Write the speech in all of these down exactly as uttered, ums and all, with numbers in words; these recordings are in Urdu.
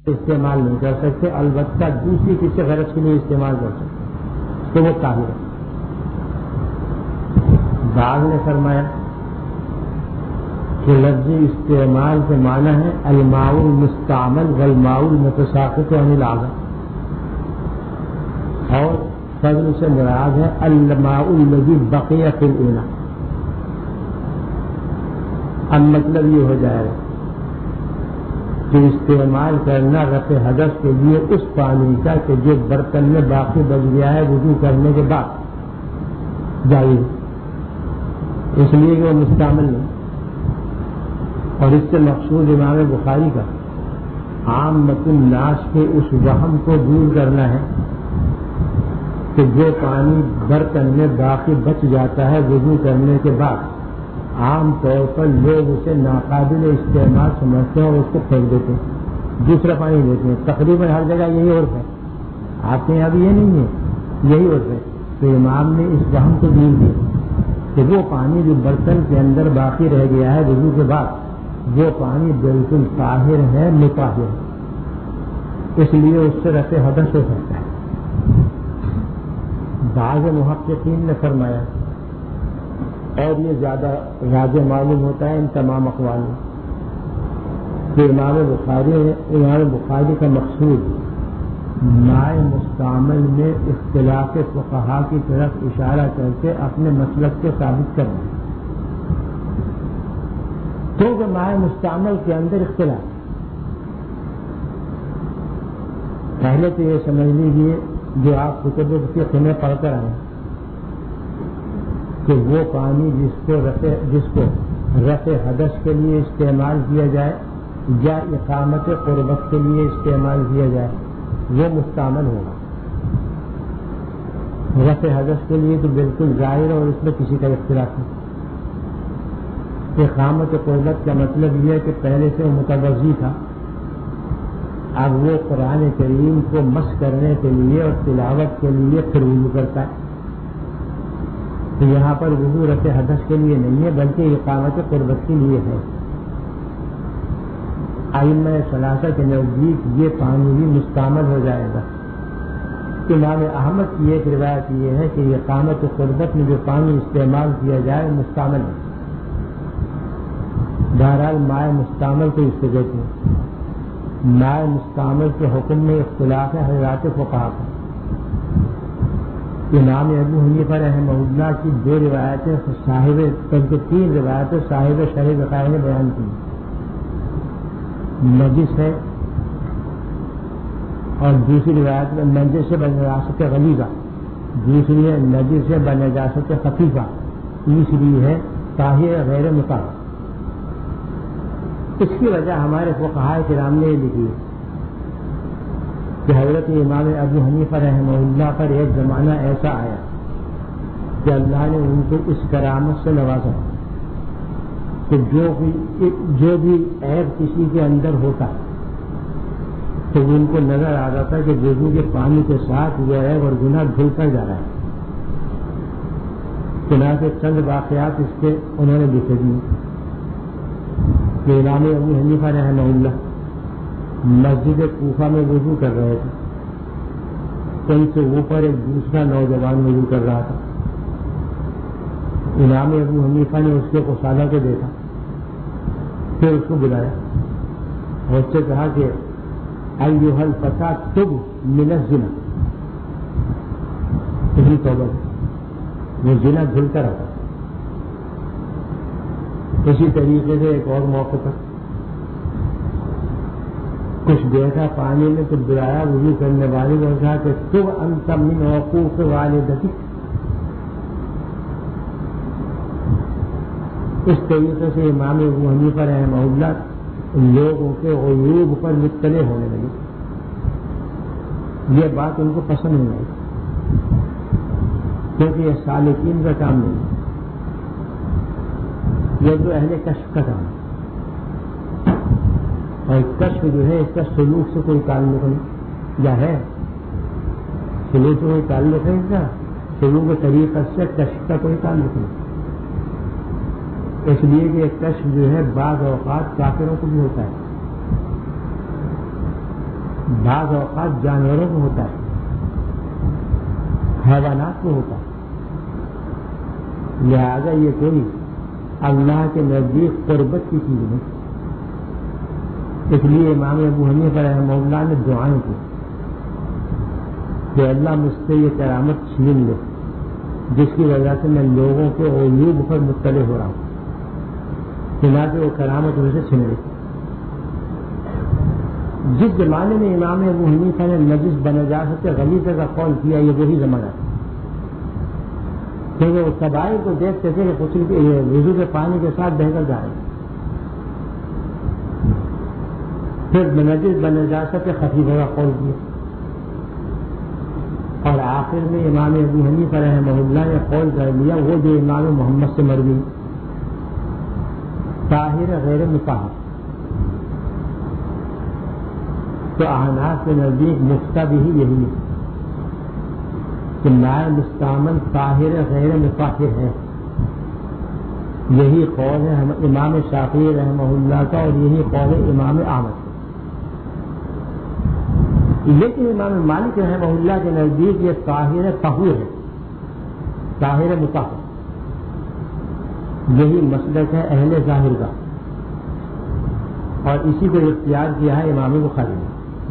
استعمال نہیں کر سکتے، البتہ دوسری کسی غرض کے لیے استعمال کر سکتے تو وہ طاہر ہے۔ بعض نے فرمایا کہ لفظ استعمال کے معنی ہے الماء المستعمل والماء المتساقط عن العادة، اور فضل سے مراد ہے الماء الذي بقي في الإناء۔ اب مطلب یہ ہو جائے گا کہ استعمال کرنا رفع حدث کے لیے اس پانی کا کہ جو برتن میں باقی بچ گیا ہے وضو کرنے کے بعد جائز، اس لیے کہ وہ مستعمل نہیں۔ اور اس سے مقصود امام بخاری کا عامۃ الناس کے اس وہم کو دور کرنا ہے کہ جو پانی برتن میں باقی بچ جاتا ہے وضو کرنے کے بعد عام طور پر لوگ اسے ناقابل استعمال سمجھتے ہیں اور اس کو پھینک دیتے ہیں، دوسرا پانی دیتے ہیں۔ تقریباً ہر جگہ یہی عرف ہے، آپ کے یہاں بھی یہ نہیں ہے، یہی عرف ہے۔ تو امام نے اس وہم کو دور دیا کہ وہ پانی جو برتن کے اندر باقی رہ گیا ہے وضو کے بعد وہ پانی بالکل طاہر ہے، مطہر ہے، اس لیے اس سے رفع حدث ہو سکتا ہے۔ بعض محققین نے فرمایا، اور یہ زیادہ واضح معلوم ہوتا ہے ان تمام اقوال میں، کہ امام بخاری امام بخاری کا مقصود مائع مستعمل میں اختلاف فقہا کی طرف اشارہ کر کے اپنے مسلک کو ثابت کرنا، کیونکہ مائع مستعمل کے اندر اختلاف۔ پہلے تو یہ سمجھ لیجیے جو آپ کتب فقہ میں پڑھ کر آئے کہ وہ پانی جس کو رفع جس کو رفع حدث کے لیے استعمال کیا جائے یا اقامت قربت کے لیے استعمال کیا جائے وہ مستعمل ہوگا۔ رفع حدث کے لیے تو بالکل ظاہر اور اس میں کسی کا اختلاف نہیں۔ اقامت قربت کا مطلب یہ ہے کہ پہلے سے وہ متوضی تھا، اب وہ قرآن کریم کو مس کرنے کے لیے اور تلاوت کے لیے پھر وضو کرتا ہے، تو یہاں پر وضو رفع حدث کے لیے نہیں ہے بلکہ اقامت قربت کے لیے ہے۔ ائمہ ثلاثہ کے نزدیک یہ پانی بھی مستعمل ہو جائے گا۔ امام احمد کی ایک روایت یہ ہے کہ اقامت قربت میں جو پانی استعمال کیا جائے مستعمل ہے۔ بہرحال مائع مستعمل کو اس سے کہتے ہیں۔ مائع مستعمل کے حکم میں اختلاف ہے حضرات فقہا کا۔ امام ابو حنیفہ رحمہ اللہ کی دو روایتیں صاحب بلکہ تین روایتیں صاحب شرح بقایا نے بیان کی، نجس ہے اور دوسری روایت میں نجس سے بنجاست غلیظہ، دوسری ہے نجس سے بنجاست خفیفہ، تیسری ہے طاہر غیر مطہر۔ اس کی وجہ ہمارے فقہاء کرام نے یہ لکھی کہ حضرت امام ابو حنیفہ رحمہ اللہ پر ایک زمانہ ایسا آیا کہ اللہ نے ان کو اس کرامت سے نوازا کہ جو بھی جو بھی عیب کسی کے اندر ہوتا تو ان کو نظر آ رہا تھا کہ وضو کے پانی کے ساتھ وہ عیب اور گناہ دھلتا جا رہا ہے۔ چنانچہ چند واقعات اس کے انہوں نے لکھے دیے کہ امام ابو حنیفہ رحمہ اللہ مسجد کوفہ میں وضو کر رہے تھے، ان سے اوپر ایک دوسرا نوجوان وضو کر رہا تھا۔ امام ابو حنیفہ نے اس کے قصالہ کو دیکھا، پھر اس کو بلایا اور اس سے کہا کہ ایھا الفتى تب من الزنا، یہی توبہ وہ زنا دھل کر آتا۔ اسی طریقے سے ایک اور موقع پر کچھ دیکھا پانی میں تو بلایا وضو کرنے والے کو، کہا کہ تب انت من حقوق والدتک۔ اس طریقے سے امام ابو حنیفہ رحمہ اللہ لوگوں کے عیوب پر مطلع ہونے لگے، یہ بات ان کو پسند نہیں آئی کیونکہ یہ سالکین کا کام نہیں، یہ تو اہل کشف کا کام ہے، اور کشف جو ہے اس کا سلوک سے کوئی تعلق نہیں، یا ہے سلوک سے کوئی تعلق ہے، اس کا سلوک کے طریقے سے کشف کا کوئی تعلق نہیں، اس لیے کہ کشف جو ہے بعض اوقات کافروں کو بھی ہوتا ہے۔ بعض اوقات جانوروں کو ہوتا ہے، حیوانات کو ہوتا ہے، لہذا یہ کوئی اللہ کے نزدیک قربت کی چیز نہیں۔ اس لیے امام ابو حنیفہ رحمہ اللہ نے دعائیں کی کہ اللہ مجھ سے یہ کرامت چھین لے جس کی وجہ سے میں لوگوں کے عیوب پر مطلع ہو رہا ہوں، چنانچہ وہ کرامت ان سے چھین لی۔ جس زمانے میں امام ابو حنیفہ نے نجس بنجاست غلیظہ کا قول کیا، یہ وہی زمانہ ہے، کیونکہ وہ قبائل کو دیکھتے تھے کہ غسل کے وضو کے پانی کے ساتھ بہ کر جا رہے ہیں، پھر نجس بنجاست خفیفہ کا قول کیا، اور آخر میں امام ابو حنیفہ رحمہ اللہ نے قول کر لیا وہ جو امام محمد سے مروی طاہر غیر مطہر۔ تو احناف کے نزدیک مفتہ بھی یہی ہے کہ مائع مستعمل طاہر غیر مطہر ہے، یہی قول ہے امام شافعی رحمہ اللہ کا اور یہی قول ہے امام احمد۔ لیکن امام مالک رحمہ اللہ کے نزدیک یہ طاہر طہور ہے، طاہر مطہر، یہی مسلک ہے اہل ظاہر کا، اور اسی کو اختیار کیا ہے امام بخاری نے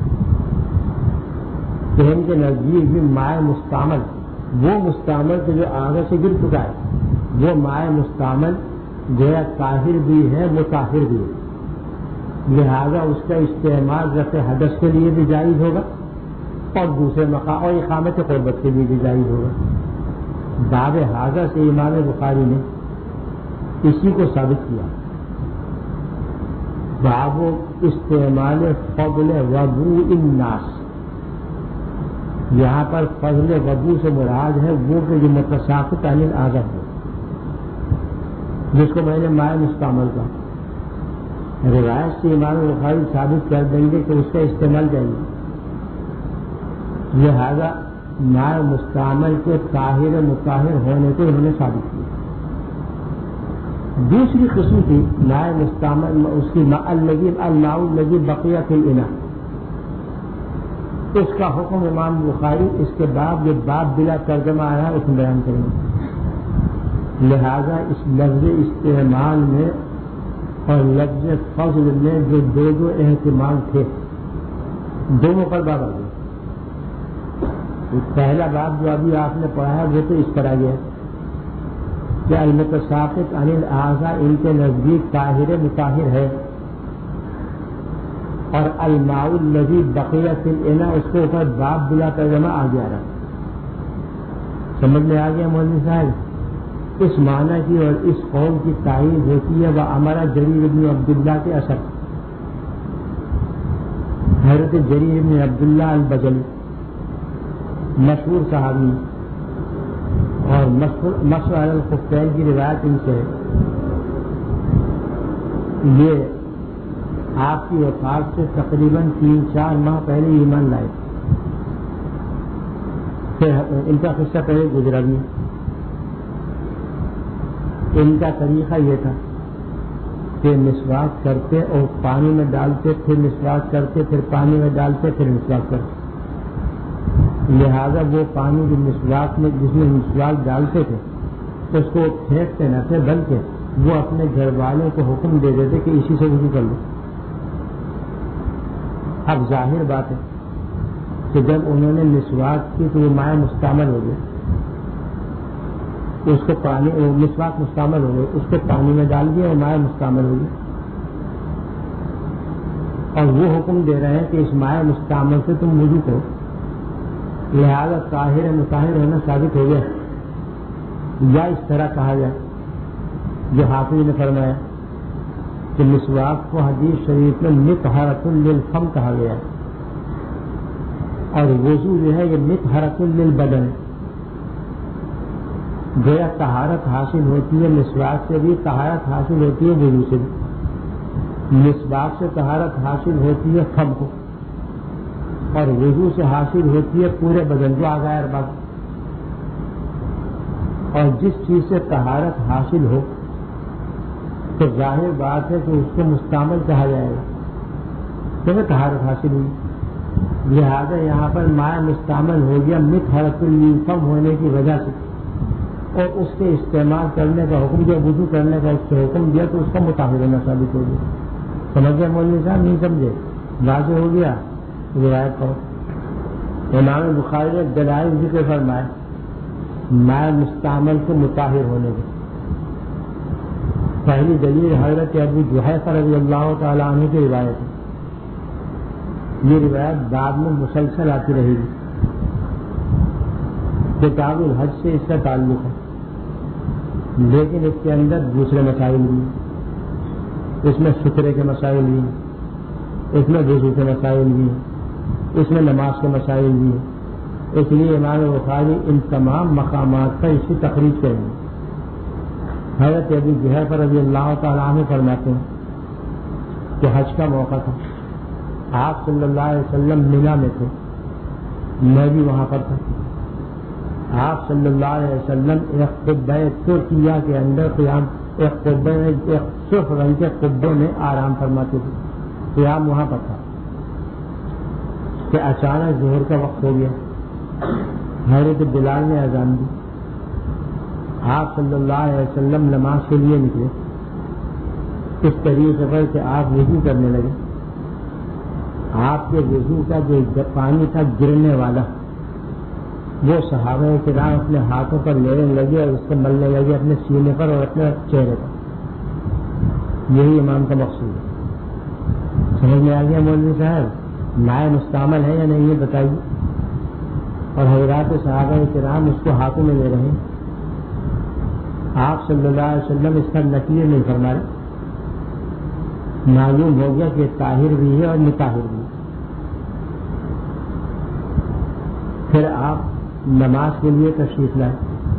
کہ ان کے نزدیک بھی مائع مستعمل، وہ مستعمل کے جو آگے سے گر چکا ہے، وہ مائع مستعمل گویا طاہر بھی ہے مطہر بھی ہے، لہذا اس کا استعمال رفع حدث کے لیے بھی جائز ہوگا اور دوسرے مقام اور اقامت قربت کے لیے بھی جائز ہوگا۔ باب حاضر سے امام بخاری نے اسی کو ثابت کیا۔ باب استعمال فضل وضوء الناس، یہاں پر فضل وضو سے مراد ہے وہ کہ جو متساقط عن الاعضاء ہے، جس کو میں نے مائع مستعمل کا روایت سے امام بخاری ثابت کر دیں گے کہ اس کا استعمال چاہیے، لہذا مائع مستعمل کے طاہر مطہر ہونے کو انہوں نے ثابت کیا۔ دوسری قسم کی مائع مستعمل اس کی الماء الذی بقی فی الاناء، اس کا حکم امام بخاری اس کے بعد جو باب بلا ترجمہ آیا اس میں بیان کریں گے، لہذا اس لفظ استعمال میں اور لفظ فضل میں جو دو دو احتمال تھے دونوں پر باب آ گئے۔ پہلا باب جو ابھی آپ نے پڑھا ہے وہ تو اس پر آ گیا کہ المتساقط عن الاعضاء ان کے نزدیک طاہر مطہر ہے، اور الماء الذی بقی فی الاناء اس کے اوپر باب بلا ترجمہ آ گیا رہا۔ سمجھ میں آ گیا مولوی صاحب؟ اس معنی کی اور اس قول کی تائید ہوتی ہے وہ ہمارا جریر بن عبداللہ کے اثر، حضرت جریر بن عبداللہ البجلی مشہور صحابی اور مسح علی الخفین کی روایت ان سے یہ آپ کی وفات سے تقریباً تین چار ماہ پہلے ایمان لائے، پھر ان کا قصہ پہلے گزرا بھی۔ ان کا طریقہ یہ تھا کہ مسواک کرتے اور پانی میں ڈالتے، پھر مسواک کرتے، پھر پانی میں ڈالتے، پھر مسواک کرتے، لہذا وہ پانی جو مسواک میں جس میں مسواک ڈالتے تھے اس کو پھینکتے نہ تھے، بلکہ وہ اپنے گھر والوں کو حکم دے دیتے کہ اسی سے وضو کر لو۔ اب ظاہر بات ہے کہ جب انہوں نے مسواک کی تو وہ مائع مستعمل ہو گیا، اس کو پانی مسواک مستعمل ہو گئے، اس کو پانی میں ڈال دیا اور مائع مستعمل ہو گیا، اور وہ حکم دے رہے ہیں کہ اس مائع مستعمل سے تم وضو کرو، لہذا طاہر مطہر ہونا ثابت ہو گیا۔ یا اس طرح کہا جائے جو حافظ نے فرمایا کہ مسواک کو حدیث شریف میں مطہرۃ للفم کہا گیا ہے، اور وضو جو ہے یہ مطہرۃ للبدن، گویا طہارت حاصل ہوتی ہے مسواک سے بھی، طہارت حاصل ہوتی ہے وضو سے بھی، مسواک سے طہارت حاصل ہوتی ہے فم کو، اور وضو سے حاصل ہوتی ہے پورے بدن کو آگاہ ارباب، اور جس چیز سے طہارت حاصل ہو تو ظاہر بات ہے کہ اس کو مستعمل کہا جائے گا، کیونکہ طہارت حاصل ہوئی۔ لہذا یہاں پر مائع مستعمل ہو گیا مطہرۃ لیوفم ہونے کی وجہ سے، اور اس کے استعمال کرنے کا حکم دیا، وضو کرنے کا اس سے حکم دیا تو اس کا مطابق ہونا ثابت ہو گیا. سمجھ گئے مولوی صاحب؟ نہیں سمجھے؟ واضح ہو گیا. روایت کرو. امام بخاری نے دلائل ذکر فرمائے مائع مستعمل کے مطہر ہونے کے. پہلی دلیل حضرت ابو جحیفہ رضی اللہ تعالیٰ عنہ کی روایت ہے. یہ روایت بعد میں مسلسل آتی رہے گی. کتاب الحج سے اس کا تعلق ہے، لیکن اس کے اندر دوسرے مسائل بھی ہیں. اس میں سترے کے مسائل بھی ہیں، اس میں وضو کے مسائل بھی ہیں، اس میں نماز کے مسائل بھی ہیں. اس لیے امام بخاری ان تمام مقامات پر اس کی تخریج کریں گے. حضرت ابو جحیفہ رضی اللہ تعالیٰ عنہ فرماتے ہیں کہ حج کا موقع تھا، آپ صلی اللہ علیہ وسلم مینا میں تھے، میں بھی وہاں پر تھا. آپ صلی اللہ علیہ وسلم ایک قبہ ترکیہ کے اندر قیام، ایک قبے میں ایک سرخ رنگ کے قبے میں آرام فرماتے تھے. قیام وہاں پر تھا کہ اچانک ظہر کا وقت ہو گیا. حضرت بلال نے اذان دی. آپ صلی اللہ علیہ وسلم نماز کے لیے نکلے. اس طریقے پر کہ آپ وضو کرنے لگے. آپ کے وضو کا جو پانی تھا گرنے والا، وہ صحابہ کرام اپنے ہاتھوں پر لینے لگے اور اس کو ملنے لگے اپنے سینے پر اور اپنے چہرے پر. یہی امام کا مقصود ہے. سمجھ میں آ گیا مولوی صاحب؟ مائع مستعمل ہے یا نہیں یہ بتائیے. اور حضرات صحابہ کرام اس کو ہاتھوں میں لے رہے ہیں. آپ صلی اللہ علیہ وسلم اس کا نقیہ نہیں فرما رہے. معلوم ہو گیا کہ طاہر بھی ہے اور مطہر بھی ہے. پھر آپ نماز کے لیے تشریف لائے.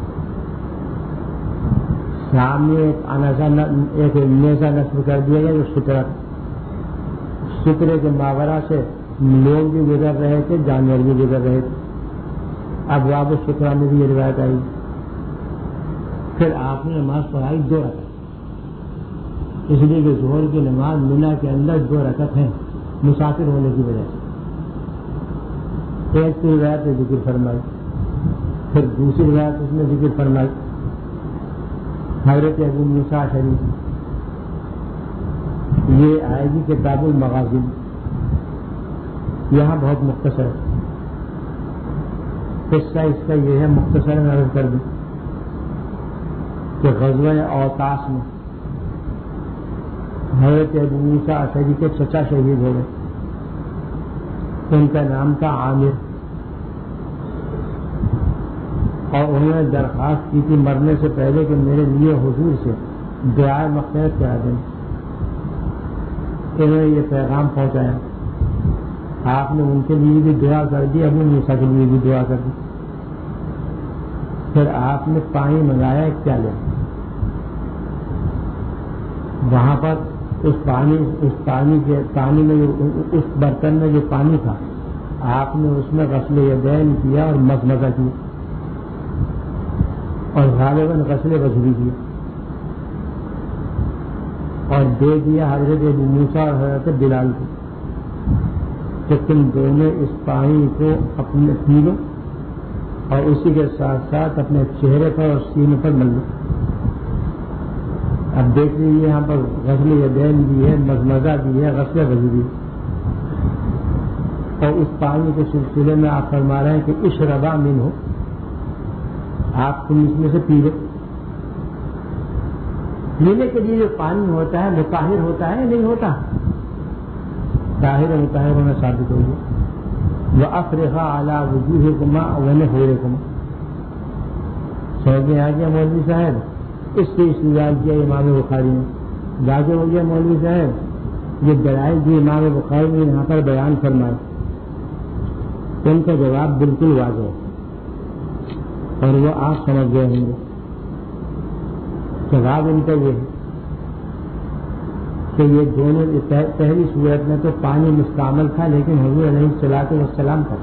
سامنے ایک انزا ایک نیزہ نصب کر دیا گیا جو سترا تھا. سترے کے ماورا سے لوگ بھی گزر رہے تھے، جانور بھی گزر رہے تھے. اب واب سترا میں بھی یہ روایت آئی. پھر آپ نے نماز پڑھائی دو رکعت، اس لیے کہ ظہر کی نماز مینا کے اندر دو رکعت ہیں مسافر ہونے کی وجہ سے. ایک تو روایت نے ذکر فرمائی، پھر دوسری روایت اس نے ذکر فرمائی حضرت ابو موسیٰ شریف. یہ آئے گی کتاب المغازی. یہاں بہت مختصر قصہ اس کا یہ ہے، مختصر عرض کر دوں کہ غزوہ اوطاس میں حضرت ابو موسیٰ اشعری کے چچا شہید ہو گئے. ان کا نام تھا عامر، اور انہوں نے درخواست کی تھی مرنے سے پہلے کہ میرے لیے حضور سے دعائے مغفرت کرا دیں. انہوں نے یہ پیغام پہنچایا. آپ نے ان کے لیے بھی دعا کر دی، ابو موسیٰ کے لیے بھی دعا کر دی. پھر آپ نے پانی منگایا ایک پیالے. وہاں پر اس پانی اس پانی کے پانی میں جو اس برتن میں جو پانی تھا، آپ نے اس میں غسل یدین کیا اور مزمزہ کیا، اور غالباً غسل وجہ بھی کیا، اور دے دیا حضرت ابو موسیٰ اور حضرت بلال کو کہ تم دونوں اس پانی کو اپنے پی لو اور اسی کے ساتھ ساتھ اپنے چہرے پر اور سینے پر مل لو. اب دیکھ لیجیے یہاں پر غسل یدین بھی ہے، مزمزہ بھی ہے، غسل وجہ بھی ہے. اور اس پانی کے سلسلے میں آپ فرما رہے ہیں کہ اشربا من ہو، آپ تم اس میں سے پی لو. پینے کے لیے جو پانی ہوتا ہے مطہر ہوتا ہے یا نہیں ہوتا؟ طاہر و مطہر ہونا ثابت ہو گیا. وَأَفْرِغَا عَلَىٰ وُجُوهِكُمَا وَنُحُورِكُمَا. سمجھ میں آ گیا مولوی صاحب؟ اس سے استدلال کیا امام بخاری نے. واضح ہو گیا مولوی صاحب؟ یہ دلائل جو امام بخاری نے یہاں پر بیان فرمائے ان کا جواب بالکل واضح ہے اور وہ آپ سمجھ گئے ہوں گے. جواب ان کا یہ ہے کہ یہ دونوں پہلی صورت میں تو پانی مستعمل تھا، لیکن حضور علیہ الصلوۃ والسلام کا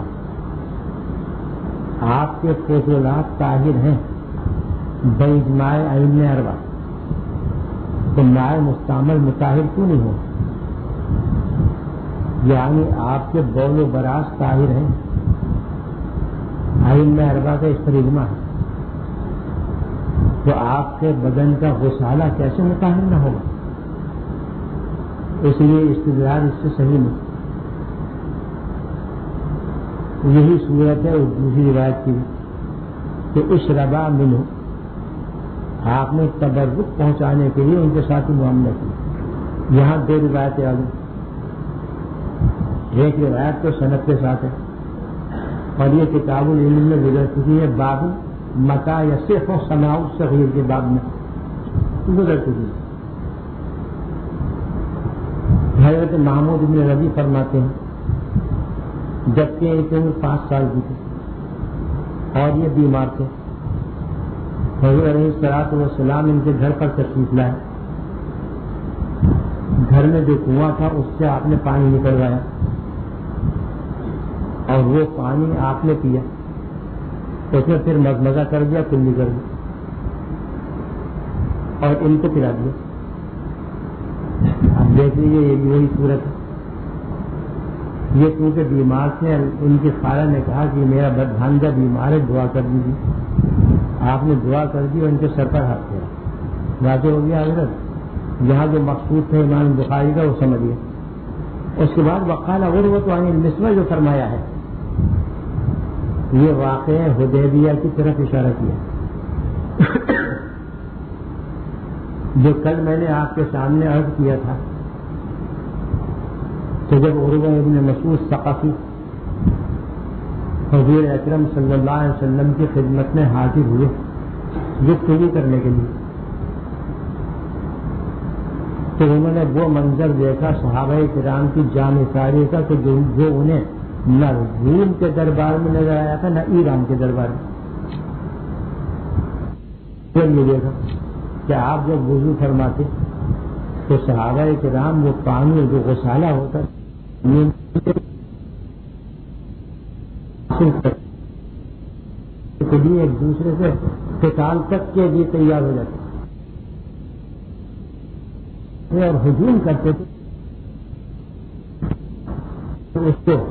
آپ کے فضولات طاہر ہیں باجماع ائمہ اربعہ، تو مائع مستعمل مطہر کیوں نہیں ہو؟ یعنی آپ کے بول و براز طاہر ہیں. ائمہ اربعہ کا اس پر اجماع ہے. تو آپ کے بدن کا غسالہ کیسے مطہر نہ ہوگا؟ اس لیے استدلال اس سے صحیح نہیں. یہی صورت ہے اس دوسری روایت کی کہ اشربا منہ، آپ نے تبرک پہنچانے کے لیے ان کے ساتھ معاملہ کیا. یہاں دو روایتیں آ گئی. ایک روایت تو سند کے ساتھ ہے اور یہ کتاب العلم میں گزر چکی ہے. باب متا یا صرف و سماع صغیر کے باب میں گزر چکی ہے. حضرت محمود بن ربیع فرماتے ہیں جبکہ ان کی عمر پانچ سال کی تھی اور یہ بیمار تھے، حضور علیہ الصلوۃ والسلام ان کے گھر پر تشریف لائے. گھر میں جو کنواں تھا اس سے آپ نے پانی نکلوایا اور وہ پانی آپ نے پیا. اس نے پھر مزمزہ کر دیا، کلی کر دیا اور ان کو پلا دیا. اب دیکھ لیجیے یہ وہی صورت ہے. یہ کیونکہ بیمار تھے، ان کی خالہ نے کہا کہ میرا بھانجا بیمار ہے، دعا کر دیجیے. آپ نے دعا کر دی اور ان کے سر پر ہاتھ کیا. واضح ہو گیا حضرت، یہاں جو مقصود تھا امام بخاری کا وہ سمجھ گیا. اس کے بعد وقال عروۃ عن النسوہ جو فرمایا ہے یہ واقعہ حدیبیہ کی طرف اشارہ کیا جو کل میں نے آپ کے سامنے عرض کیا تھا کہ جب عروہ ابن مسعود ثقفی حضور اکرم صلی اللہ علیہ وسلم کی خدمت میں حاضر ہوئے گفتگو کرنے کے لیے، تو انہوں نے وہ منظر دیکھا صحابہ کرام کی جانکاری کا کہ جو, جو انہیں نہ روم کے دربار میں نظر آیا تھا نہ ایران کے دربار میں. پھر یہ دیکھا کہ آپ جب وضو فرماتے تو صحابہ کرام وہ پانی جو غسالہ ہوتا ایک دوسرے سے قتال تک کے لیے تیار ہو جاتے اور ہجوم کرتے تھے. تو اس کو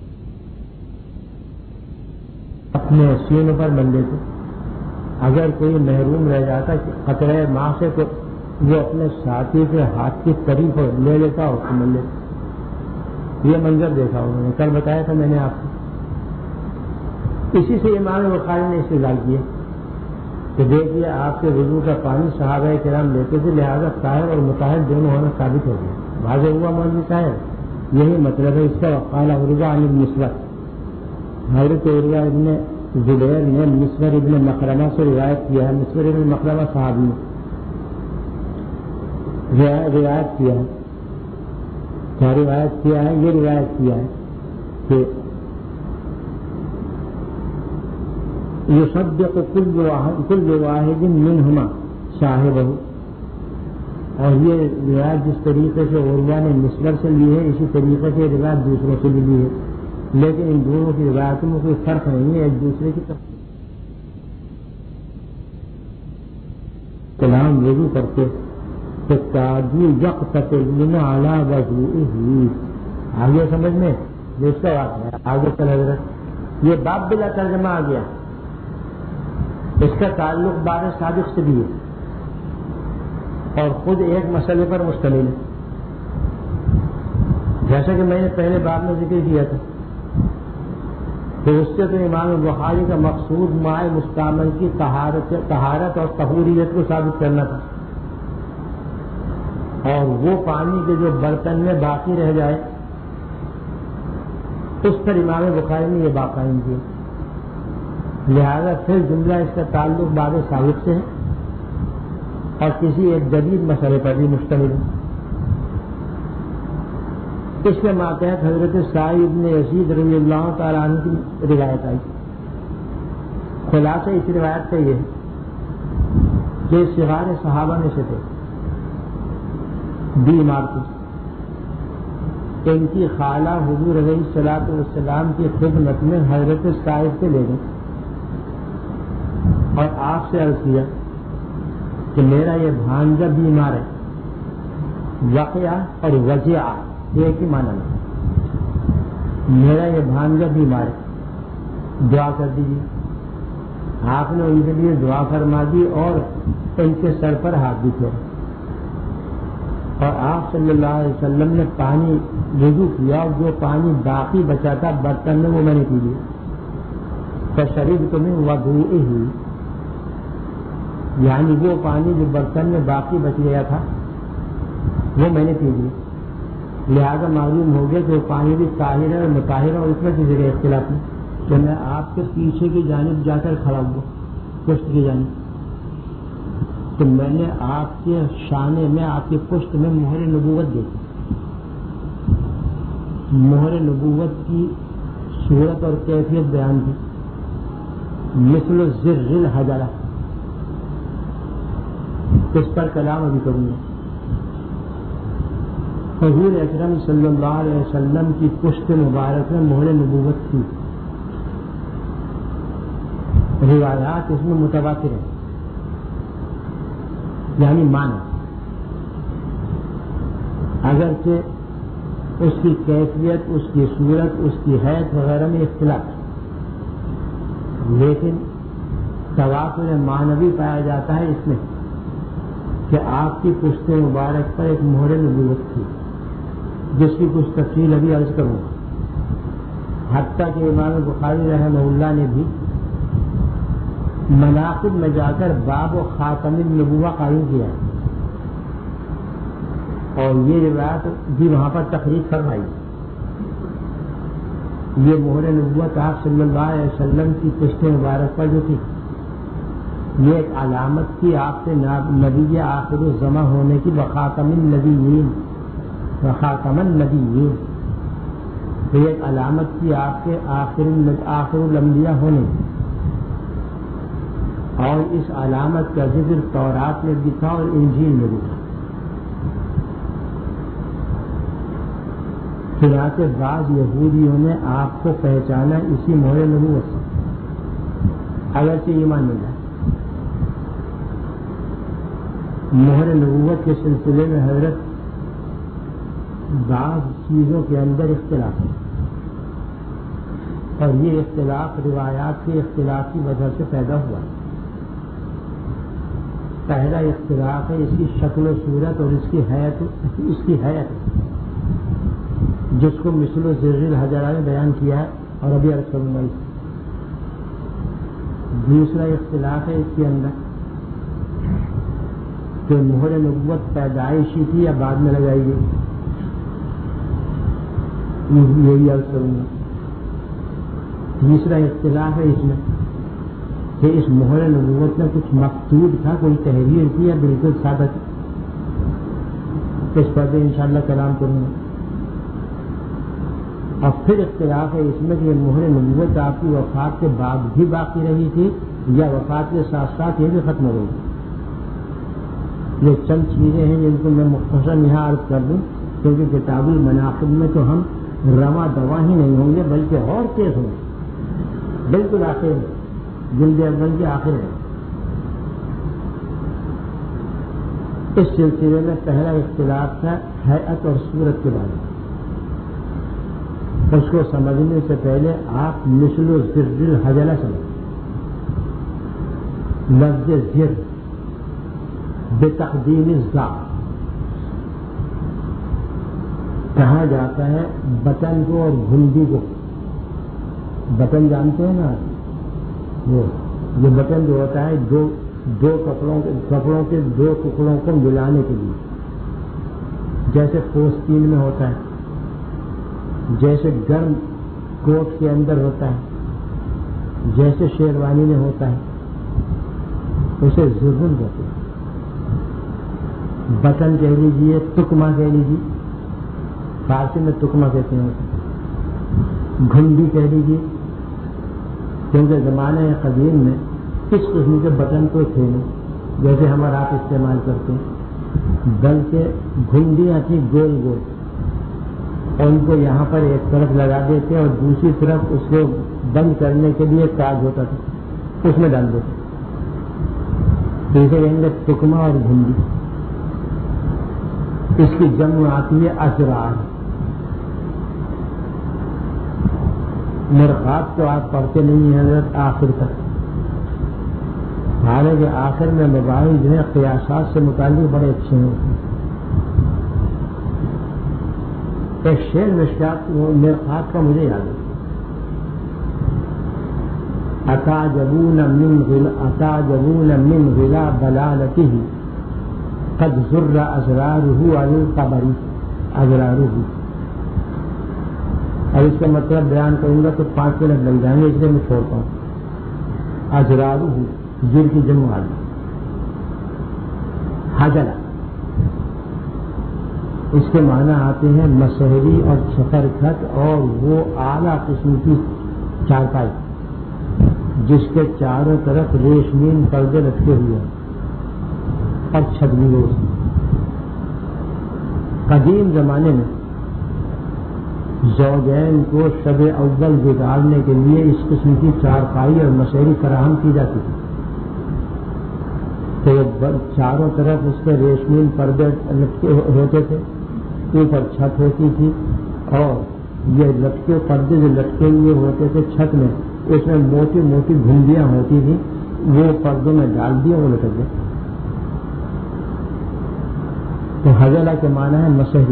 اپنے سینوں پر بن لیتے. اگر کوئی محروم رہ جاتا کہ خطرہ ماں سے تو وہ اپنے ساتھی کے ہاتھ کی طریق لے لیتا اور اس کو مل لیتا. یہ منظر دیکھا انہوں نے، کل بتایا تھا میں نے آپ کو. اسی سے امام بخاری نے استدلال کیا کہ دیکھیے آپ کے وضو کا پانی صحابہ کرام لیتے تھے، لہذا طاہر اور مطہر دونوں ہونا ثابت ہو گیا. واضح ہوا مولوی صاحب؟ یہی مطلب ہے اس کا. وقال عروہ عن النسوہ، حضرت عروہ ابن زبیر نے مسور ابن مخرمہ سے روایت کیا ہے. مسور ابن مخرمہ صحابی نے روایت کیا ہے. کیا روایت کیا ہے؟ یہ روایت کیا ہے کہ یصدق کل واحد منہما صاحبہ، اور یہ روایت جس طریقے سے عروہ نے مسور سے لی ہے اسی طریقے سے روایت دوسروں سے بھی لی ہے، لیکن ان دونوں کی روایتوں میں کوئی فرق نہیں ہے. ایک دوسرے کی طرف کلام وضو کرتے تو تاجو یقتتلون علی وضوئہ. آگے سمجھ میں جو اس کا واقعہ ہے آگے چل حضرت. یہ باب بلا ترجمہ آ گیا، اس کا تعلق باب سابق سے بھی ہے اور خود ایک مسئلے پر مشتمل ہے. جیسا کہ میں نے پہلے باب میں ذکر کیا تھا تو اس سے تو امام بخاری کا مقصود مائع مستعمل کی طہارت اور طہوریت کو ثابت کرنا تھا، اور وہ پانی کے جو برتن میں باقی رہ جائے اس پر امام بخاری نے یہ باب قائم کیا. لہذا پھر جملہ اس کا تعلق باب ثابت سے ہے اور کسی ایک جدید مسئلے پر بھی مشتمل ہے. اس کے ماتحت حضرت سعید بن یزید رضی اللہ تعالیٰ عنہ کی روایت آئی. خلاصہ اس روایت سے یہ ہے کہ صغار صحابہ میں سے تھے، بیمار تھے. ان کی خالہ حضور علیہ الصلوۃ والسلام کی خدمت میں حضرت سعید سے لے گئے اور آپ سے عرض کیا کہ میرا یہ بھانجا بیمار ہے. واقعہ اور وجیعہ ایک ہی معنی ہے. میرا یہ بھانجا بیمار ہے، دعا کر دیجیے۔ آپ نے ان کے لیے دعا فرما دی اور ان کے سر پر ہاتھ بھی پھیرا، اور آپ صلی اللہ علیہ وسلم نے پانی وضو کیا، اور جو پانی باقی بچا تھا برتن میں وہ میں نے پی لیا۔ فشربت من وضوئه، یعنی وہ پانی جو برتن میں باقی بچ گیا تھا وہ میں نے پی لیا۔ لہذا معلوم ہو گیا کہ وہ پانی بھی طاہر ہے اور مطہر ہے، اور اس میں کسی جگہ اختلاف نہیں۔ تو میں آپ کے پیچھے کی جانب جا کر کھڑا ہوا، پشت کی جانب، تو میں نے آپ کے شانے میں، آپ کے پشت میں مہر نبوت دیکھی۔ مہر نبوت کی صورت اور کیفیت بیان کی، مثل الزر الحجرہ، اس پر کلام ابھی کروں گا۔ حضور اکرم صلی اللہ علیہ وسلم کی پشت مبارک میں مہر نبوت تھی۔ روایات اس میں متواتر ہیں، یعنی معنی، اگرچہ اس کی کیفیت، اس کی صورت، اس کی حیث وغیرہ میں اختلاف، لیکن تواتر معنوی پایا جاتا ہے اس میں کہ آپ کی پشت مبارک پر ایک مہر نبوت تھی، جس کی کچھ تفصیل ابھی عرض کروں گا۔ حتیٰ کہ امام بخاری رحمہ اللہ نے بھی مناقب میں جا کر باب و خاتم النبوہ قائم کیا ہے، اور یہ روایت بھی وہاں پر تخریج فرمائی۔ یہ مہر نبوت آپ صلی اللہ علیہ وسلم کی پشت مبارک پر جو تھی، یہ ایک علامت تھی آپ سے نبی آخر الزماں ہونے کی، وخاتم النبیین، وخاتم النبیین، یہ ایک علامت تھی آپ کے آخر آخر الانبیاء ہونے کی، اور اس علامت کا ذکر تورات میں بھی تھا اور انجیل میں بھی تھا۔ چنانچہ بعض یہودیوں نے آپ کو پہچانا اسی مہر نبوت سے، اگرچہ ایمان نہیں لایا۔ مہر نبوت کے سلسلے میں حضرت بعض چیزوں کے اندر اختلاف ہے، اور یہ اختلاف روایات کے اختلاف کی وجہ سے پیدا ہوا ہے۔ پہلا اختلاف ہے اس کی شکل و صورت اور اس کی حیت، اس کی حیت جس کو مثل و زر الحجرہ نے بیان کیا ہے، اور ابھی عرض کروں گا۔ دوسرا اختلاف ہے اس کے اندر کہ مہر نبوت پیدائشی تھی یا بعد میں لگائی گئی، یہی عرض کروں گا۔ تیسرا اختلاف ہے اس میں کہ اس مہر نبوت میں کچھ مقصود تھا، کوئی تحریر تھی یا بالکل سادہ تھی۔ اس پر بھی انشاءاللہ کلام کروں گا۔ اور پھر اختلاف ہے اس میں کہ یہ مہر نبوت آپ کی وفات کے بعد بھی باقی رہی تھی یا وفات کے ساتھ ساتھ یہ بھی ختم ہو گئی۔ یہ چند چیزیں ہیں جن کو میں مختصر یہاں عرض کر دوں، کیونکہ کتاب المناقب میں تو ہم رواں دواں ہی نہیں ہوں گے بلکہ اور تیز ہوں گے، بالکل آخر میں، جلد اول کے آخر ہے۔ اس سلسلے میں پہلا اختلاف تھا حیت اور صورت کے بارے میں۔ اس کو سمجھنے سے پہلے آپ مثل و زر الحجرہ سمجھیں۔ لفظ زر بتقدیم الزا کہا جاتا ہے بٹن کو اور گھنڈی کو۔ بٹن جانتے ہیں نا، وہ یہ بٹن جو ہوتا ہے دو دو کپڑوں کے کپڑوں کے دو ٹکڑوں کو ملانے کے لیے، جیسے پوستین میں ہوتا ہے، جیسے گرم کوٹ کے اندر ہوتا ہے، جیسے شیروانی میں ہوتا ہے، اسے زرن کہتے ہیں۔ بٹن کہہ لیجیے، تکما کہہ لیجیے، فارسی میں تکما کہتے ہیں، گھنڈی کہہ لیجیے، کیونکہ زمانہ قدیم میں اس قسم کے بٹن تو تھے نہیں جیسے ہمارا آپ استعمال کرتے ہیں، بلکہ گھنڈیاں تھیں گول گول، اور ان کو یہاں پر ایک طرف لگا دیتے اور دوسری طرف اس کو بند کرنے کے لیے ایک تاج ہوتا تھا، اس میں ڈال دیتے۔ تو اسے کہیں گے تکما اور گھنڈی۔ اس کی جمع آتی ہے اسرار، مرقات تو آپ پڑھتے نہیں ہیں حضرت آخر تک، حالانکہ آخر میں مباحث جو ہیں قیاسات سے متعلق بڑے اچھے ہیں. ایک شعر مشکات مرقات کا مجھے یاد ہے، اتعجبون من غلا اتعجبون من غلا ضلالته قد زر ازراره علی القبر ازراره. اور اس کا مطلب بیان کروں گا تو پانچ منٹ لگ جائیں گے، اس لیے میں چھوڑتا ہوں. ازراره زر کی جمع والی حجلہ، اس کے معنی آتے ہیں مسحری اور چھتر کھٹ اور وہ اعلیٰ قسم کی چارپائی جس کے چاروں طرف ریشمین پردے لٹکے ہوئے ہیں اور چھت بھی ہو. قدیم زمانے میں زوجین کو شب اول بگاڑنے کے لیے اس قسم کی چارپائی اور مسحری فراہم کی جاتی تھی. تو چاروں طرف اس کے ریشمین پردے لٹکے ہوتے تھے، اوپر چھت ہوتی تھی اور یہ لٹکے پردے جو لٹکے ہوئے ہوتے تھے چھت میں، اس میں موٹی موٹی گھنڈیاں ہوتی تھیں، وہ پردوں میں ڈال دیا وہ لٹک گئے. تو حجلہ کے معنی ہے مسحری،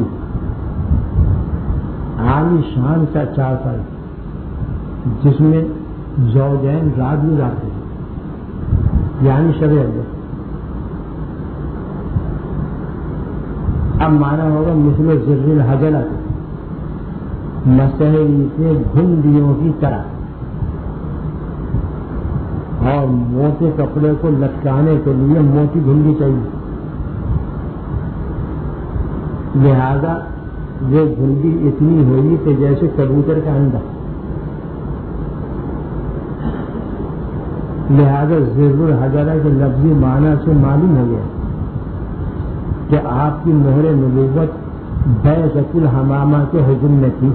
عالی شان کا چارپائی جس میں زوجین رات گزارتے ہیں، یعنی شب اول. اب مانا ہوگا مثل زر الحجلہ مسحری سے گھنڈیوں کی طرح، اور موٹے کپڑے کو لٹکانے کے لیے موٹی گھنڈی چاہیے، لہذا وہ گھنڈی اتنی ہوئی کہ جیسے کبوتر کا انڈا. لہذا زر الحجلہ کے لفظی معنی سے معلوم ہو گیا کہ آپ کی مہر نبوت بیضۃ الحمامہ کے حجم میں تھی.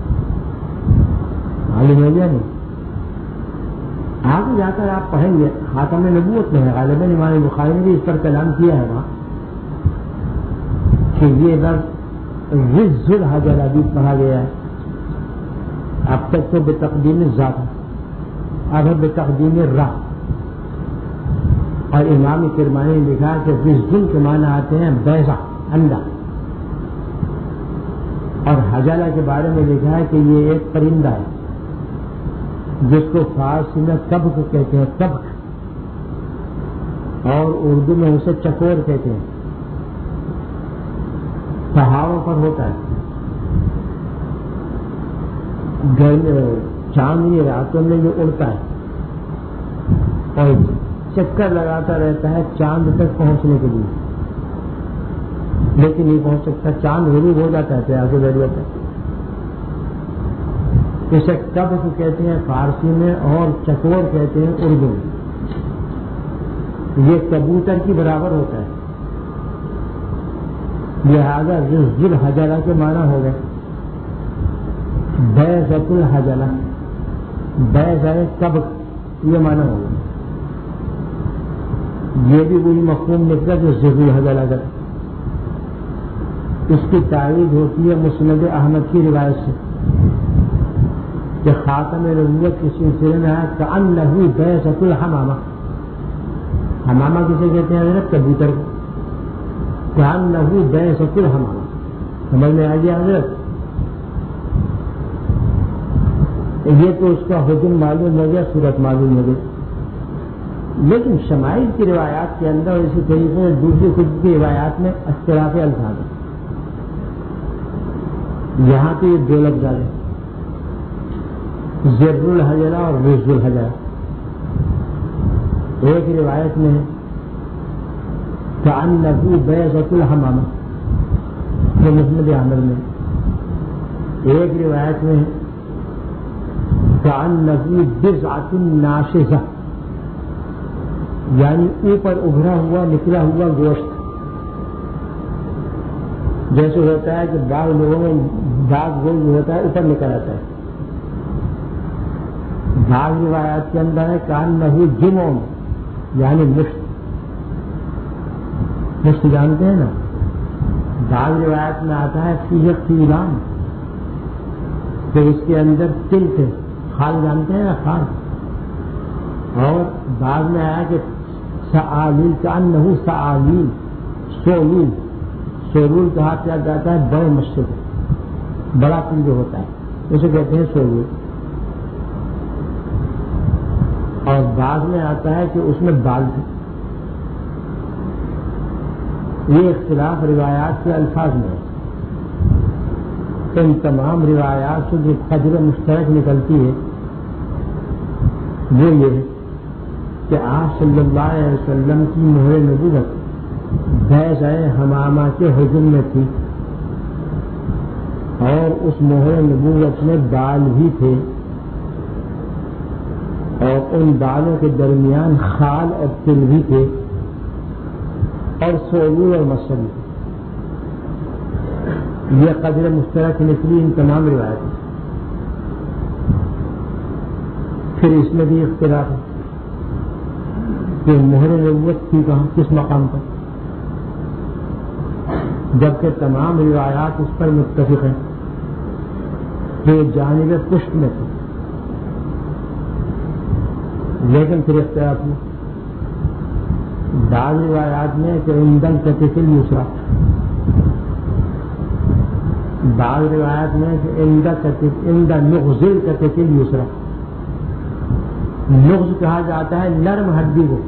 معلوم ہو گیا نہیں؟ آگے جا کر آپ پڑھیں گے خاتم نبوت میں ہے، غالباً امام بخاری نے بھی اس پر کلام کیا ہے وہاں کہ یہ لفظ رز الحجلہ بھی پڑھا گیا ہے. اب تک تو بے تقدیم ذات، اب ہے بے تقدیم راہ. اور امام کرمانی نے لکھا کہ رزل کے معنی آتے ہیں بیضہ انڈا، اور حجلہ کے بارے میں لکھا ہے کہ یہ ایک پرندہ ہے جس کو فارسی میں کبک کہتے ہیں، کبک، اور اردو میں اسے چکور کہتے ہیں. پہاڑوں پر ہوتا ہے، چاندنی راتوں میں یہ اڑتا ہے اور چکر لگاتا رہتا ہے چاند تک پہنچنے کے لیے، لیکن نہیں پہنچ سکتا. چاند غروب ہو جاتا ہے پیار سے بیٹھ جاتا ہے. اسے کبک کہتے ہیں فارسی میں اور چکور کہتے ہیں اردو میں. یہ کبوتر کی برابر ہوتا ہے، لہذا رز الحجلہ کے معنی ہو گئے بیضۃ الحجلہ، بیضہ کبک، یہ معنی ہو گیا. یہ بھی وہی مفہوم نکلا جو زر الحجلہ کا. اس کی تائید ہوتی ہے مسند احمد کی روایت سے کہ خاتم نبوت کے سلسلے میں ہے کأنہ بیضۃ الحمامہ. حمامہ کسے کہتے ہیں حضرت؟ کبوتر کو. کأنہ بیضۃ الحمامہ. سمجھ میں آ گیا حضرت؟ یہ تو اس کا حکم معلوم ہو گیا، صورت معلوم ہو گئی. لیکن شمائل کی روایات کے اندر اسی طریقے سے دوسری خود کی روایات میں اختلاف الفاظ ہیں. یہاں پہ یہ دو لفظ آئے، زر الحجلہ اور رز الحجلہ. ایک روایت میں ہے کأنہ بیضۃ الحمامہ جو مسند احمد میں، ایک روایت میں ہے کأنہ بضعۃ ناشزہ، یعنی اوپر ابھرا ہوا نکلا ہوا گوشت. جیسے ہوتا ہے کہ بعض لوگوں میں بعض گوشت ہوتا ہے اوپر نکل آتا ہے. بعض روایات کے اندر ہے کأنہ جمعون، یعنی مشت. مشت جانتے ہیں نا؟ بعض روایات میں آتا ہے فیہ تیلان، کہ اس کے اندر تل تھے، خال جانتے ہیں نا خال. اور بعد میں آیا کہ سعالیل کا انہو سعالیل سولول سولول کہا کیا جاتا ہے بڑے مچھر بڑا پل جو ہوتا ہے اسے کہتے ہیں سولول. اور بعد میں آتا ہے کہ اس میں بال تھے. یہ اختلاف روایات کے الفاظ میں ہے. ان تمام روایات سے جو قدر مشترک نکلتی ہے وہ یہ ہے کہ آپ صلی اللہ علیہ وسلم کی مہر نبوت بیضہ حمامہ کے حجم میں تھی اور اس مہر نبوت میں بال بھی تھے اور ان بالوں کے درمیان خال اور تل بھی تھے اور سولول اور مچھر بھی تھے. یہ قدر مشترک نکلی ان تمام روایتیں. پھر اس میں بھی اختلاف ہے کہ مہر نبوت تھی کہاں کس مقام پر جبکہ تمام روایات اس پر متفق ہیں کہ جانب پشت میں تھی. لیکن پھر اختلاف میں بعض روایات میں کہ عندل کتف الیسریٰ بعض روایات میں کہ عند کتف عند نغز الکتف الیسریٰ. نغز کہا جاتا ہے نرم ہڈی کو.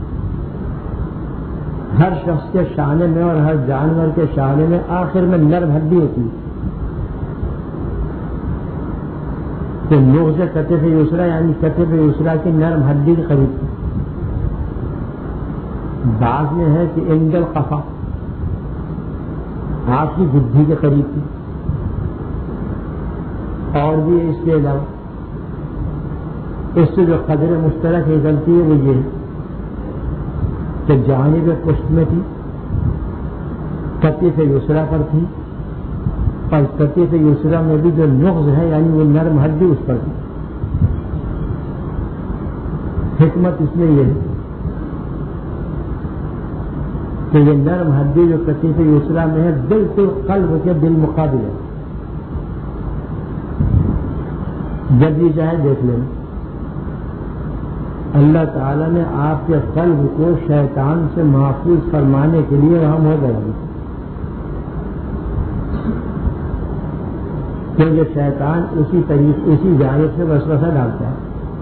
ہر شخص کے شانے میں اور ہر جانور کے شانے میں آخر میں نرم ہڈی ہوتی ہے. تو نغز کتف یسریٰ یعنی کتف یسریٰ کی نرم ہڈی کے قریب تھی. بعض میں ہے کہ عند القفا آپ کی گدھی کے قریب تھی. اور بھی اس کے علاوہ اس سے جو قدر مشترک نکلتی ہے وہ یہ ہے کہ جانب پشت میں تھی کتف یسریٰ پر تھی اور کتف یسریٰ میں بھی جو نغز ہے یعنی وہ نرم ہڈی اس پر تھی. حکمت اس میں یہ ہے کہ یہ نرم ہڈی جو کتف یسریٰ میں ہے بالکل قلب کے بالمقابل ہے. جب یہ چاہے دیکھ لیں اللہ تعالیٰ نے آپ کے قلب کو شیطان سے محفوظ فرمانے کے لیے رحم ہو گیا کیونکہ شیطان اسی طریقے اسی جانب سے وسوسہ ڈالتا ہے.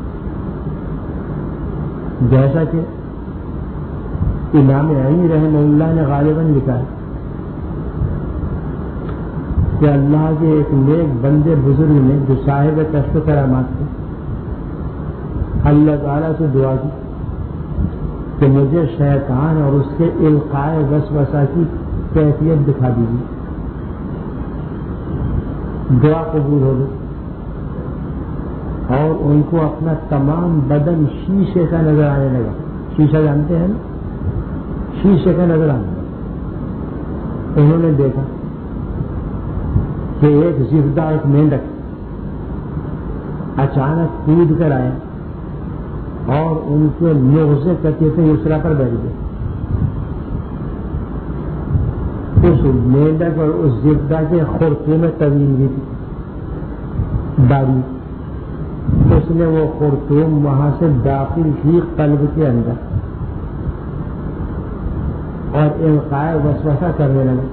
جیسا کہ امام عینی رحمہ اللہ نے غالباً لکھا ہے کہ اللہ کے ایک نیک بندے بزرگ نے جو صاحب کشف کرامات تھے اللہ تعالیٰ سے دعا کی کہ مجھے شیطان اور اس کے القائے وسوسہ کی کیفیت دکھا دیجیے. دعا قبول ہو گئی اور ان کو اپنا تمام بدن شیشے کا نظر آنے لگا. شیشہ جانتے ہیں نا, شیشے کا نظر آنے لگا. انہوں نے دیکھا کہ ایک زبدہ ایک مینڈک اچانک کود کر آیا اور ان کے نغز کتف یسریٰ پر بیٹھ گئے. اس مینڈک اور اس زبدہ کے خرطوم میں طویل بھی تھی داڑھی. اس نے وہ خرطوم وہاں سے داخل کی قلب کے اندر اور القائے وسوسہ کرنے لگا.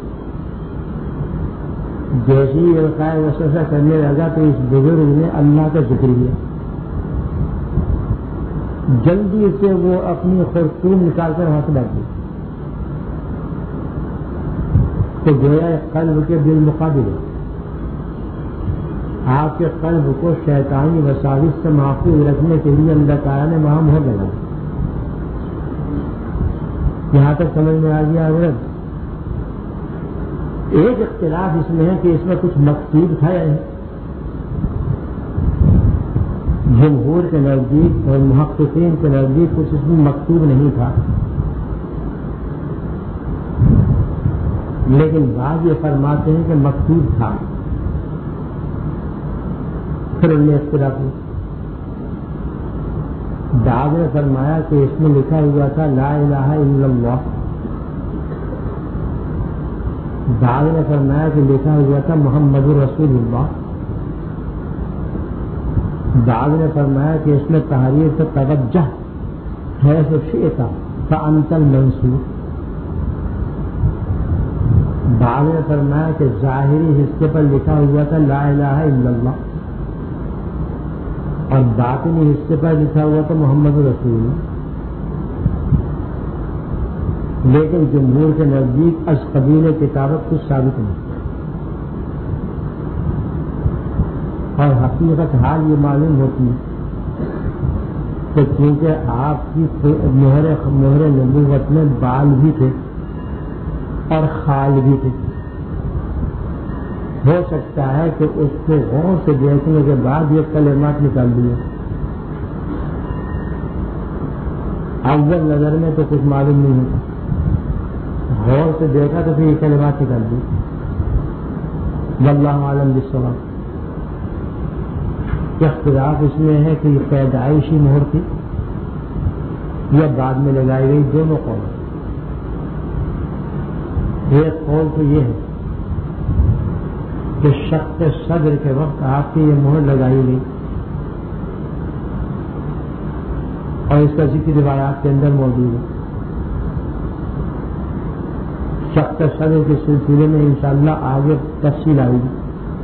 جیسے ہی القائے وسوسہ کرنے لگا تو اس بزرگ نے اللہ کا ذکر کیا. جلدی سے وہ اپنی خرطوم نکال کر ہاتھ ڈال دی تو گویا قلب کے بالمقابل ہے. آپ کے قلب کو شیطانی وساوس سے محفوظ رکھنے کے لیے اللہ تعالیٰ نے وہاں مہر لگا. یہاں تک سمجھ میں آ گیا. حضرت ایک اختلاف اس میں ہے کہ اس میں کچھ مقصود تھا یا نہیں. جمہور کے نزدیک اور محققین کے نزدیک کچھ اس میں مقصود نہیں تھا, لیکن بعض یہ فرماتے ہیں کہ مقصود تھا. پھر انہوں نے اختلاف کیا. بعض نے فرمایا کہ اس میں لکھا ہوا تھا لا الہ الا اللہ. بعض نے فرمایا کہ لکھا ہوا تھا محمد رسول اللہ. بعض نے فرمایا کہ اس میں تحریر سے توجہ ہے تو شئتا فأنت المنصور. بعض نے فرمایا کہ ظاہری حصے پر لکھا ہوا تھا لا الہ الا اللہ اور باطنی حصے پر لکھا ہوا تھا محمد رسول اللہ. لیکن جمہور کے نزدیک از قبیل کتابت کچھ ثابت نہیں اور حقیقت حال یہ معلوم ہوتی ہے کہ کیونکہ آپ کی مہر مہر نبوت میں بال بھی تھے اور خال بھی تھے، ہو سکتا ہے کہ اس کو غور سے دیکھنے کے بعد یہ کلمات نکال دیے. اول نظر میں تو کچھ معلوم نہیں ہوتا، غور سے دیکھا تو پھر یہ کلمات نکال دی. واللہ عالم بالصواب. اختلاف اس میں ہے کہ یہ پیدائشی مہر تھی یا بعد میں لگائی گئی، دونوں قول. ایک قول تو یہ ہے کہ شق صدر کے وقت آپ کی یہ مہر لگائی گئی اور اس کا ذکر روایات کے اندر موجود ہے. شق صدر کے سلسلے میں انشاءاللہ آگے تفصیل آئے گی.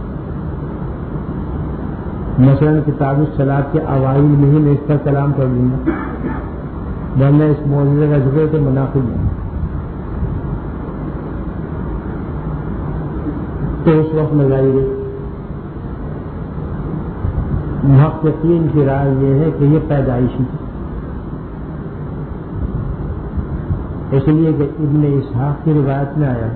مثلاً کتاب الصلاۃ کے اوائل میں ہی میں اس پر کلام کر لوں گا، ورنہ اس موضوع کا ذکر تو مناسب ہے. تو اس وقت لگائی گئی. محققین کی رائے یہ ہے کہ یہ پیدائشی تھی، اس لیے کہ ابن اسحاق کی روایت میں آیا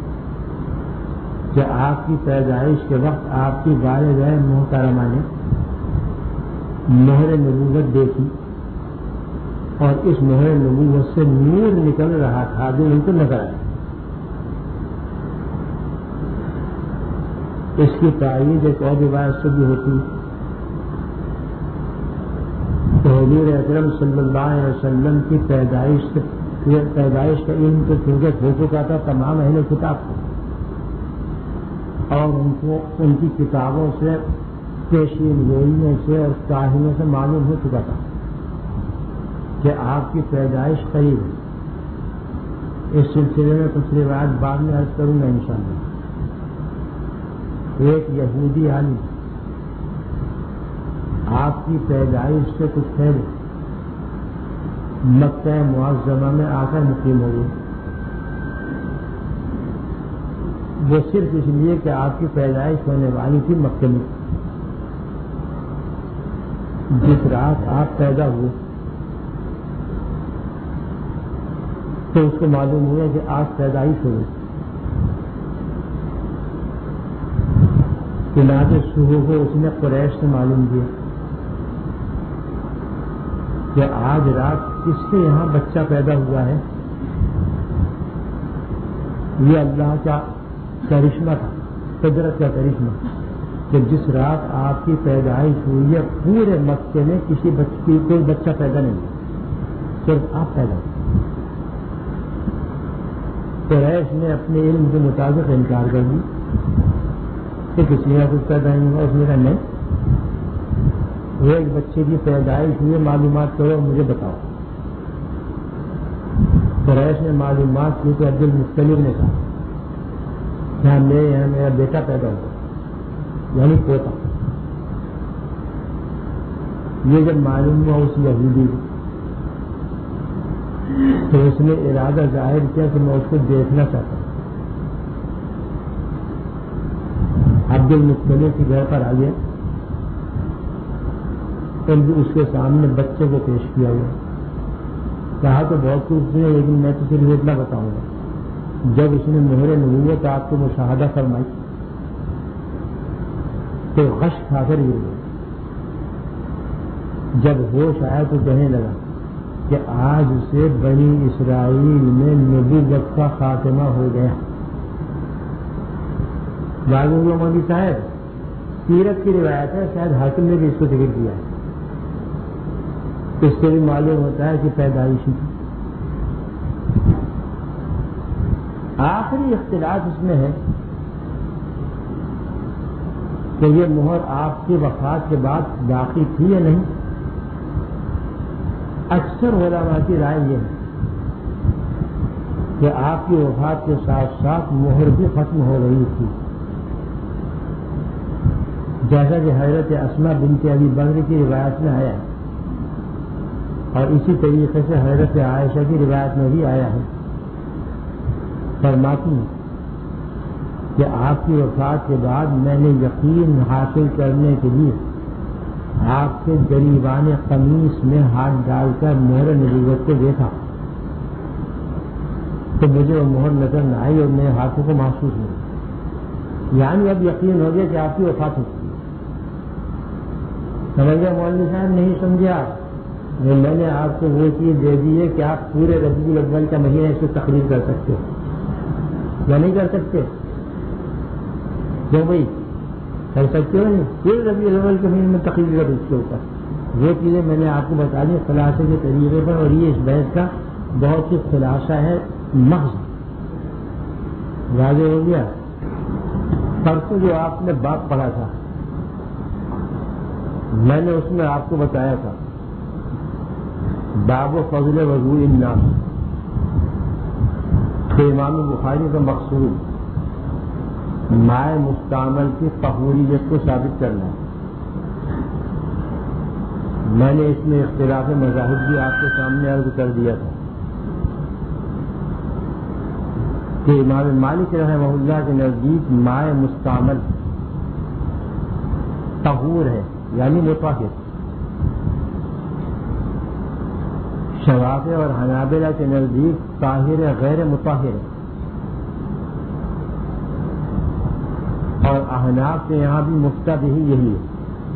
کہ آپ کی پیدائش کے وقت آپ کی والدہ محترمہ نے مہر نبوت دیکھی اور اس مہر نبوت سے نور نکل رہا تھا جو ان کو نظر آیا. اس کی تائید ایک اور روایت سے بھی ہوتی ہے کہ حضور اکرم صلی اللہ علیہ وسلم کی پیدائش سے پیدائش کا علم تو چونکہ ہو چکا تھا تمام اہل کتاب کو، اور ان کو ان کی کتابوں سے پیشین گوئیوں سے اور کاہنوں سے معلوم ہو چکا تھا کہ آپ کی پیدائش قریب ہے. اس سلسلے میں کچھ روایت بعد میں عرض کروں گا انشاءاللہ. ایک یہودی عالم آپ کی پیدائش سے کچھ پہلے مکہ معظمہ میں آ کر مقیم ہو گئے. وہ صرف اس لیے کہ آپ کی پیدائش ہونے والی تھی مکے میں. جس رات آپ پیدا ہوئے تو اس کو معلوم ہوا کہ آج پیدائش ہو گئی. چنانچہ صبح کو اس نے قریش سے معلوم کیا کہ آج رات کس کے یہاں بچہ پیدا ہوا ہے. یہ اللہ کا کرشمہ تھا، قدرت کا کرشمہ کہ جس رات آپ کی پیدائش ہوئی ہے پورے مکے میں کسی بچی کوئی بچہ پیدا نہیں ہوا، صرف آپ پیدا ہوئے. قریش نے اپنے علم کے مطابق انکار کر دی کہ کسی کا کچھ پیدا نہیں ہوا. اس نے کہا نہیں، ایک بچے کی پیدائش ہوئی، معلومات کرو مجھے بتاؤ. قریش نے معلومات کی تو عبد المطلب نے کہا کہ ہاں میرے یہاں میرا بیٹا پیدا ہوا، یعنی پوتا. یہ جب معلوم ہوا اس یہودی کو تو اس نے ارادہ ظاہر کیا کہ میں اس کو دیکھنا چاہتا ہوں. عبد المطلب کے گھر پر آ گیا اور اس کے سامنے بچے کو پیش کیا گیا. کہا تو بہت کچھ ہے لیکن میں تو صرف اتنا بتاؤں گا. جب اس نے مہر نبوت آپ کو مشاہدہ فرمائی تو غش کھا کر گر گیا. جب ہوش آیا تو کہنے لگا کہ آج سے بنی اسرائیل میں نبوت کا خاتمہ ہو گیا. معلوم ہوا مولوی صاحب سیرت کی روایت ہے، شاید حاکم نے بھی اس کو ذکر کیا ہے. اس سے بھی معلوم ہوتا ہے کہ پیدائشی تھی. آخری اختلاف اس میں ہے کہ یہ مہر آپ کی وفات کے بعد باقی تھی یا نہیں؟ اکثر علماء کی رائے یہ ہے کہ آپ کی وفات کے ساتھ ساتھ مہر بھی ختم ہو رہی تھی، جیسا کہ حضرت اسماء بنت ابی بکر کی روایت میں آیا ہے، اور اسی طریقے سے حضرت عائشہ کی روایت میں بھی آیا ہے۔ فرماتی ہیں کہ آپ کی وفات کے بعد میں نے یقین حاصل کرنے کے لیے آپ کے گریبان قمیص میں ہاتھ ڈال کر مہر نبوت کو دیکھا تو مجھے وہ مہر نظر نہ آئی اور میرے ہاتھوں کو محسوس نہیں، یعنی اب یقین ہو گیا کہ آپ کی وفات ہو چکی ہے۔ سمجھ گیا مولوی صاحب؟ نہیں سمجھے آپ؟ میں نے آپ کو وہ چیز دے دی ہے کہ آپ پورے ربیع الاول کا مہینہ اس کو تقریر کر سکتے ہو یا نہیں کر سکتے؟ کیوں بھائی کر سکتے ہو نہیں؟ پورے ربیع الاول کے مہینے میں تقریر کر اس کے اوپر وہ چیزیں میں نے آپ کو بتا دی خلاصے کے طریقے پر، اور یہ اس بحث کا بہت ہی خلاصہ ہے، محض واضح ہو گیا۔ پرسوں جو آپ نے باب پڑھا تھا میں نے اس میں آپ کو بتایا تھا باب و فضل وضوء الناس، کہ امام بخاری کا مقصود مائع مستعمل کی طہوریت کو ثابت کرنا ہے۔ میں نے اس میں اختلاف مذاہب بھی آپ کے سامنے عرض کر دیا تھا کہ امام مالک رحمہ اللہ کے نزدیک مائع مستعمل طہور ہے یعنی مطہر، شوافی اور حنابلہ کے نزدیک طاہر غیر مطہر ہے، اور احناف کے یہاں بھی مفتہ بھی یہی ہے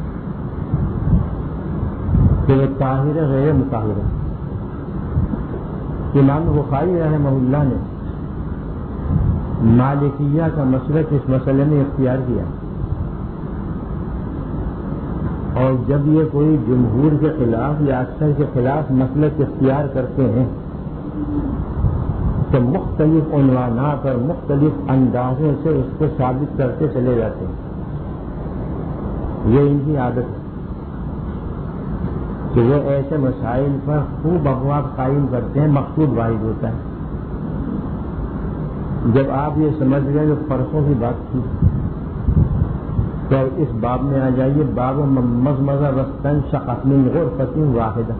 کہ وہ طاہر غیر مطہر ہے۔ امام بخاری رحمہ اللہ نے مالکیہ کا مسلک اس مسئلے میں اختیار کیا، اور جب یہ کوئی جمہور کے خلاف یا اکثر کے خلاف مسلک اختیار کرتے ہیں تو مختلف عنوانات اور مختلف اندازوں سے اس کو ثابت کرتے چلے جاتے ہیں۔ یہ ان کی عادت ہے کہ وہ ایسے مسائل پر خوب ابواب قائم کرتے ہیں، مقصود واحد ہوتا ہے۔ جب آپ یہ سمجھ گئے جو پرسوں کی بات تھی تو اس باب میں آ جائیے، باب مضمضہ واستنشق من غرفۃ واحدہ۔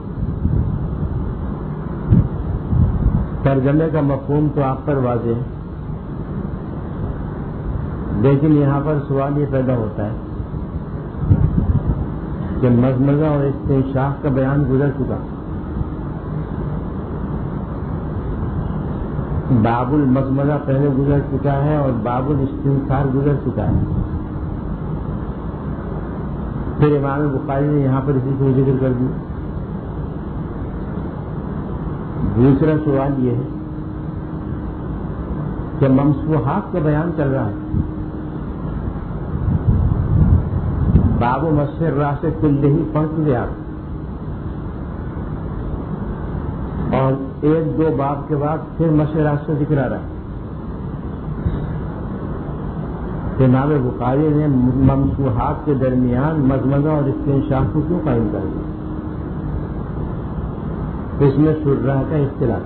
ترجمے کا مفہوم تو آپ پر واضح ہے، لیکن یہاں پر سوال یہ پیدا ہوتا ہے کہ مضمضہ اور استنشاق کا بیان گزر چکا، باب المضمضہ پہلے گزر چکا ہے اور باب الاستنثار گزر چکا ہے۔ پھر امام بخاری نے یہاں پر اسی کو ذکر کر دیا۔ دوسرا سوال یہ ہے کہ ممسوحات کا بیان چل رہا ہے، باب و مسح راس کلہ ہی پڑھ چکے آپ، اور ایک دو باب کے بعد پھر مسح راس کا ذکر آ رہا ہے۔ امام بخاری نے ممسوحات کے درمیان مضمضہ اور استنشاق کو کیوں قائم کر دیا؟ اس میں شرح کا اختلاف۔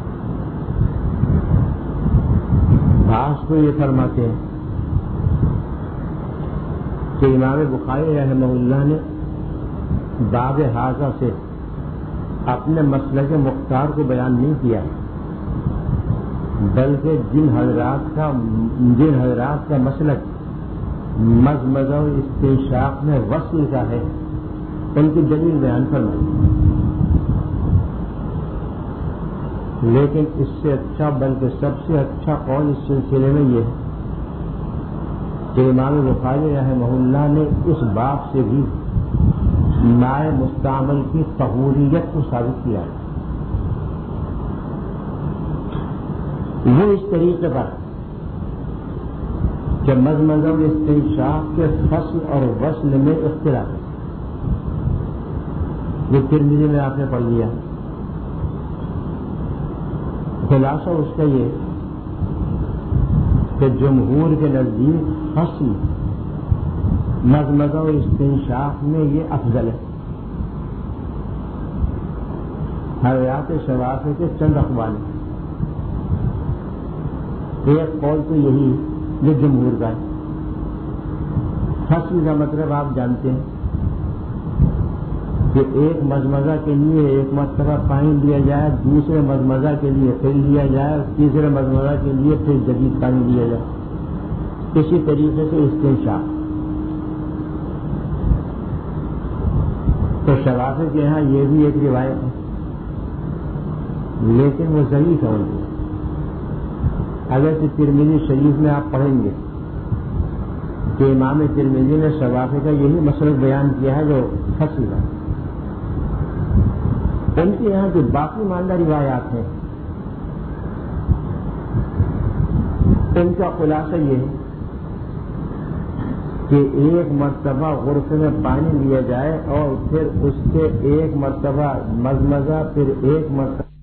بعض تو یہ فرماتے ہیں کہ امام بخاری رحمہ اللہ نے باب حاضہ سے اپنے مسلک مختار کو بیان نہیں کیا، بلکہ جن حضرات کا جن حضرات کا مسلک مضمضہ اور استنشاق میں وصل کا ہے ان کی دلیل بیان فرمائی۔ لیکن اس سے اچھا بلکہ سب سے اچھا قول اس سلسلے میں یہ ہے کہ امام بخاری رحمہ اللہ نے اس باب سے بھی مائع مستعمل کی طہوریت کو ثابت کیا ہے۔ وہ اس طریقے پر کہ مضمضہ اور استنشاق کے فصل اور وصل میں اختلاف ہے، یہ ترمذی میں آپ نے پڑھ لیا۔ خلاصہ اس کا یہ کہ جمہور کے نزدیک فصل مزمزہ و استنشاق میں یہ افضل ہے. حیات شوافع کے چند اقوال ہیں. ایک قول تو یہی جو جمہور کا ہے. فصل کا مطلب آپ جانتے ہیں کہ ایک مزمزہ کے لیے ایک مرتبہ پانی لیا جائے, دوسرے مزمزہ کے لیے پھر لیا جائے, اور تیسرے مزمزہ کے لیے پھر جدید پانی لیا جائے. اسی طریقے سے استنشاق. تو شوافع کے یہاں یہ بھی ایک روایت ہے, لیکن وہ ضعیف ہے. ان کی اگر کہ ترمذی شریف میں آپ پڑھیں گے کہ امام ترمذی نے شوافع کا یہی مسئلہ بیان کیا ہے جو فصل ہے. ان کے یہاں جو باقی ماندہ روایات ہیں ان کا خلاصہ یہ ہے کہ ایک مرتبہ غرفے میں پانی لیا جائے اور پھر اس کے ایک مرتبہ مزمزہ, پھر ایک مرتبہ